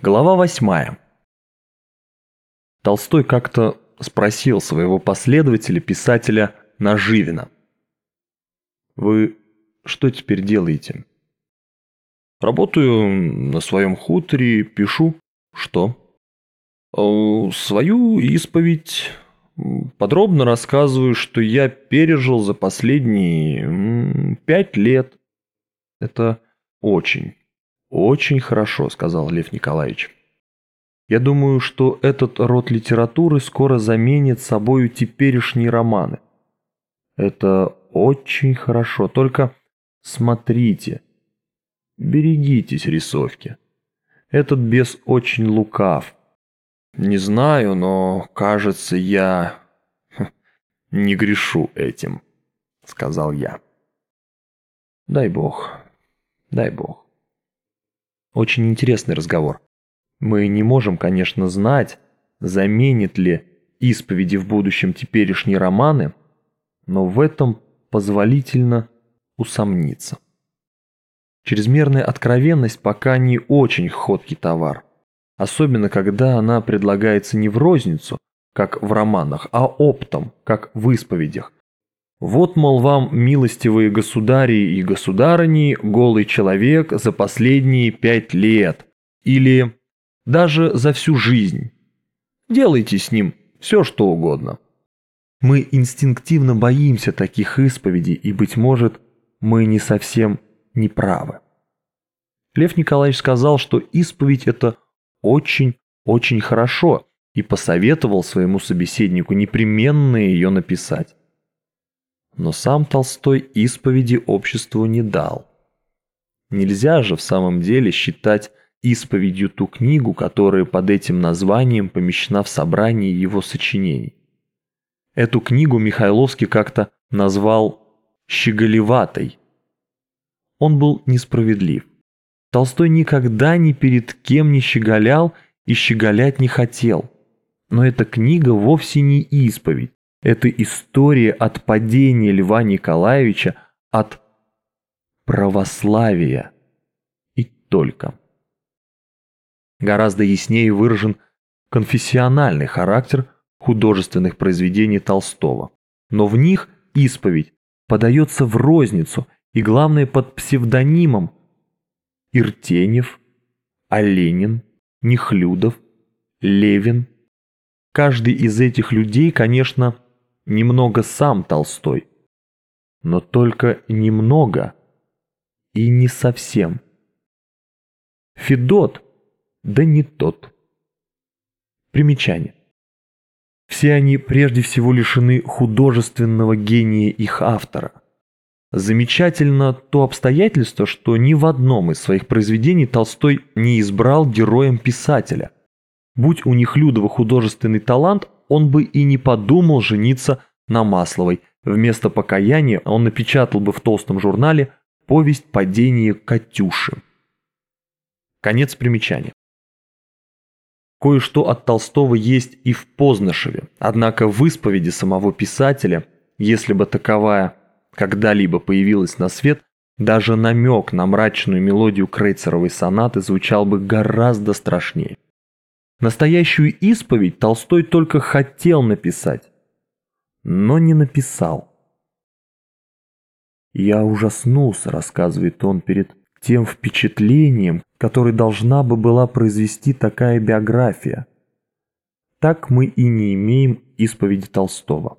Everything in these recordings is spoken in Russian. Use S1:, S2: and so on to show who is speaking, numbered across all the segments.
S1: Глава 8. Толстой как-то спросил своего последователя, писателя Наживина: «Вы что теперь делаете?» «Работаю на своем хуторе, пишу». «Что?» «Свою исповедь. Подробно рассказываю, что я пережил за последние 5 лет». «Это очень, очень хорошо», — сказал Лев Николаевич. «Я думаю, что этот род литературы скоро заменит собою теперешние романы». «Это очень хорошо, только смотрите, берегитесь рисовки. Этот бес очень лукав. Не знаю, но, кажется, я не грешу этим», — сказал я. «Дай бог, дай бог». Очень интересный разговор. Мы не можем, конечно, знать, заменит ли исповеди в будущем теперешние романы, но в этом позволительно усомниться. Чрезмерная откровенность пока не очень ходкий товар, особенно когда она предлагается не в розницу, как в романах, а оптом, как в исповедях. Вот, мол, вам, милостивые государи и государыни, голый человек за последние 5 лет, или даже за всю жизнь. Делайте с ним все, что угодно. Мы инстинктивно боимся таких исповедей, и, быть может, мы не совсем неправы. Лев Николаевич сказал, что исповедь – это очень хорошо, и посоветовал своему собеседнику непременно ее написать. Но сам Толстой исповеди обществу не дал. Нельзя же в самом деле считать исповедью ту книгу, которая под этим названием помещена в собрании его сочинений. Эту книгу Михайловский как-то назвал «щеголеватой». Он был несправедлив. Толстой никогда ни перед кем не щеголял и щеголять не хотел. Но эта книга вовсе не исповедь. Это история от падения Льва Николаевича, от православия. И только. Гораздо яснее выражен конфессиональный характер художественных произведений Толстого. Но в них исповедь подается в розницу, и главное под псевдонимом Иртенев, Оленин, Нехлюдов, Левин. Каждый из этих людей, конечно, немного сам Толстой, но только немного и не совсем. Федот, да не тот. Примечание. Все они прежде всего лишены художественного гения их автора. Замечательно то обстоятельство, что ни в одном из своих произведений Толстой не избрал героем писателя. Будь у Нехлюдова художественный талант, он бы и не подумал жениться на Масловой. Вместо покаяния он напечатал бы в толстом журнале повесть «Падение Катюши». Конец примечания. Кое-что от Толстого есть и в Познашеве, однако в исповеди самого писателя, если бы таковая когда-либо появилась на свет, даже намек на мрачную мелодию крейцеровой сонаты звучал бы гораздо страшнее. Настоящую исповедь Толстой только хотел написать, но не написал. «Я ужаснулся», — рассказывает он, перед тем впечатлением, которое должна бы была произвести такая биография. Так мы и не имеем исповеди Толстого.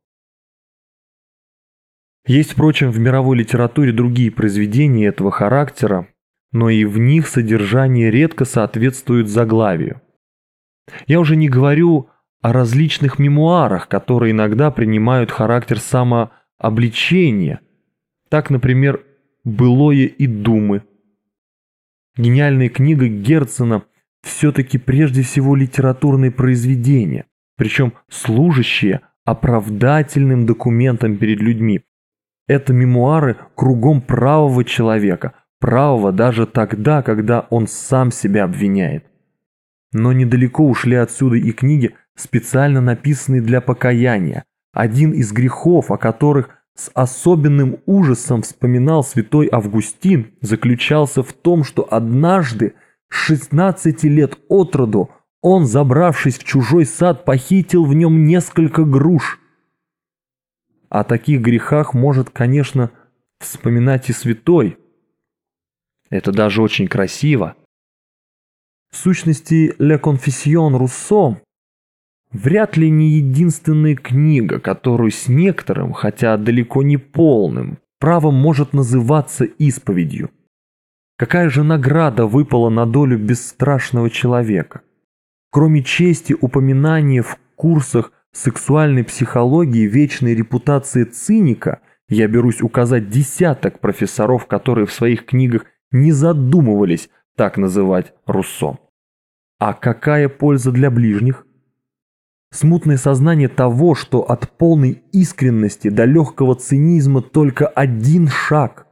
S1: Есть, впрочем, в мировой литературе другие произведения этого характера, но и в них содержание редко соответствует заглавию. Я уже не говорю о различных мемуарах, которые иногда принимают характер самообличения. Так, например, «Былое и думы». Гениальная книга Герцена все-таки прежде всего литературное произведение, причем служащее оправдательным документом перед людьми. Это мемуары кругом правого человека, правого даже тогда, когда он сам себя обвиняет. Но недалеко ушли отсюда и книги, специально написанные для покаяния. Один из грехов, о которых с особенным ужасом вспоминал святой Августин, заключался в том, что однажды С 16 лет от роду он, забравшись в чужой сад, похитил в нем несколько груш. О таких грехах может, конечно, вспоминать и святой. Это даже очень красиво. В сущности, «Ля Конфессион» Руссо вряд ли не единственная книга, которую с некоторым, хотя далеко не полным, правом может называться исповедью. Какая же награда выпала на долю бесстрашного человека? Кроме чести упоминания в курсах сексуальной психологии вечной репутации циника, я берусь указать десяток профессоров, которые в своих книгах не задумывались так называть Руссо. А какая польза для ближних? Смутное сознание того, что от полной искренности до легкого цинизма только один шаг.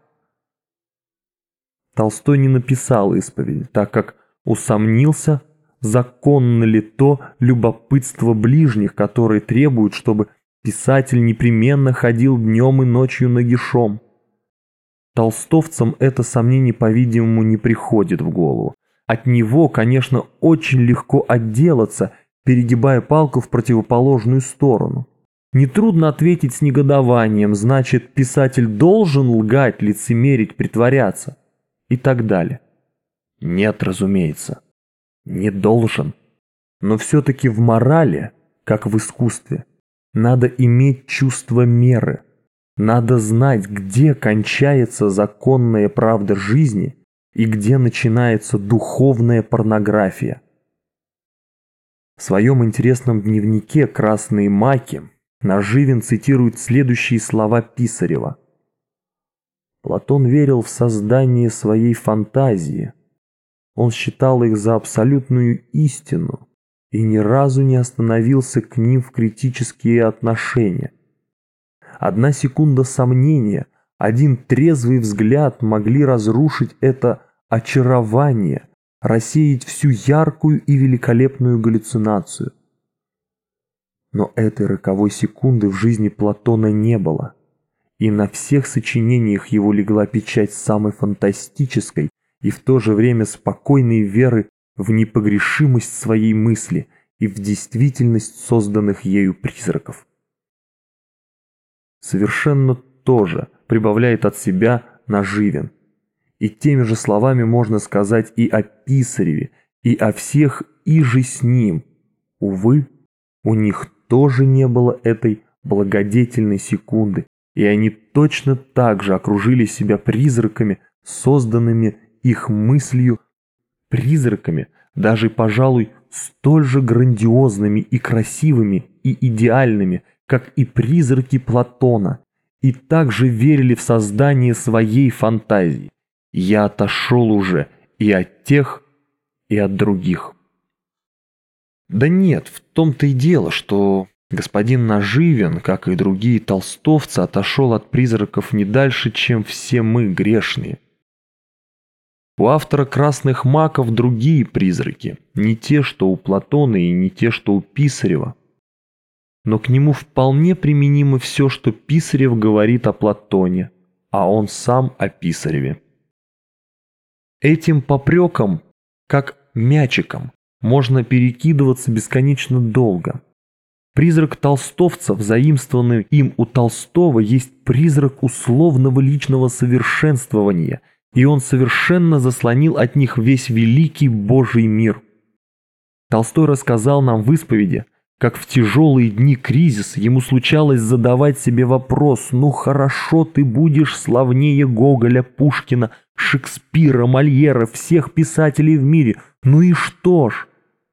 S1: Толстой не написал исповеди, так как усомнился, законно ли то любопытство ближних, которые требуют, чтобы писатель непременно ходил днем и ночью нагишом. Толстовцам это сомнение, по-видимому, не приходит в голову. От него, конечно, очень легко отделаться, перегибая палку в противоположную сторону. Нетрудно ответить с негодованием, значит, писатель должен лгать, лицемерить, притворяться и так далее. Нет, разумеется, не должен. Но все-таки в морали, как в искусстве, надо иметь чувство меры. Надо знать, где кончается законная правда жизни и где начинается духовная порнография. В своем интересном дневнике «Красные маки» Наживин цитирует следующие слова Писарева. Платон верил в создание своей фантазии. Он считал их за абсолютную истину и ни разу не остановился к ним в критические отношения. Одна секунда сомнения, один трезвый взгляд могли разрушить это очарование, рассеять всю яркую и великолепную галлюцинацию. Но этой роковой секунды в жизни Платона не было, и на всех сочинениях его легла печать самой фантастической и в то же время спокойной веры в непогрешимость своей мысли и в действительность созданных ею призраков. Совершенно то же прибавляет от себя Наживин. И теми же словами можно сказать и о Писареве, и о всех иже с ним. Увы, у них тоже не было этой благодетельной секунды, и они точно так же окружили себя призраками, созданными их мыслью, призраками, даже, пожалуй, столь же грандиозными и красивыми и идеальными, как и призраки Платона, и также верили в создание своей фантазии. Я отошел уже и от тех, и от других. Да нет, в том-то и дело, что господин Наживин, как и другие толстовцы, отошел от призраков не дальше, чем все мы, грешные. У автора «Красных маков» другие призраки, не те, что у Платона, и не те, что у Писарева. Но к нему вполне применимо все, что Писарев говорит о Платоне, а он сам о Писареве. Этим попреком, как мячиком, можно перекидываться бесконечно долго. Призрак толстовцев, заимствованный им у Толстого, есть призрак условного личного совершенствования, и он совершенно заслонил от них весь великий Божий мир. Толстой рассказал нам в исповеди, как в тяжелые дни кризиса ему случалось задавать себе вопрос: «Ну хорошо, ты будешь славнее Гоголя, Пушкина, Шекспира, Мольера, всех писателей в мире, ну и что ж?»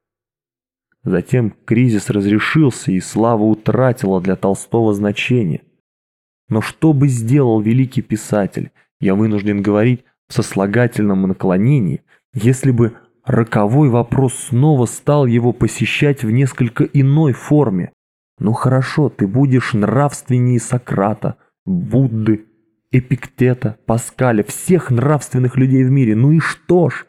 S1: Затем кризис разрешился, и слава утратила для Толстого значение. Но что бы сделал великий писатель, я вынужден говорить в сослагательном наклонении, если бы роковой вопрос снова стал его посещать в несколько иной форме? Ну хорошо, ты будешь нравственнее Сократа, Будды, Эпиктета, Паскаля, всех нравственных людей в мире, ну и что ж?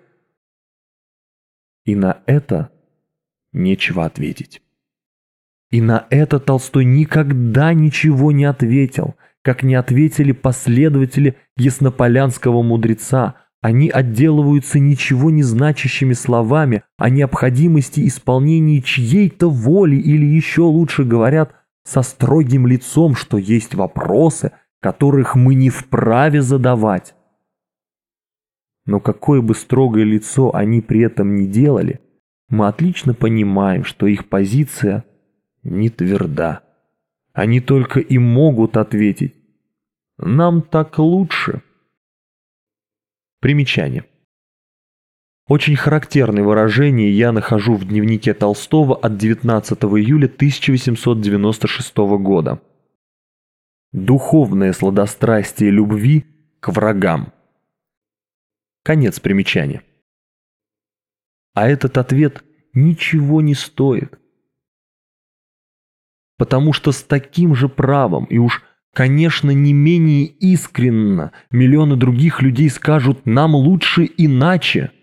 S1: И на это нечего ответить. И на это Толстой никогда ничего не ответил, как не ответили последователи яснополянского мудреца, Они отделываются ничего не значащими словами о необходимости исполнения чьей-то воли или еще лучше говорят со строгим лицом, что есть вопросы, которых мы не вправе задавать. Но какое бы строгое лицо они при этом ни делали, мы отлично понимаем, что их позиция не тверда. Они только и могут ответить: «Нам так лучше». Примечание. Очень характерное выражение я нахожу в дневнике Толстого от 19 июля 1896 года. «Духовное сладострастие любви к врагам». Конец примечания. А этот ответ ничего не стоит. Потому что с таким же правом и уж, конечно, не менее искренно миллионы других людей скажут: «Нам лучше иначе».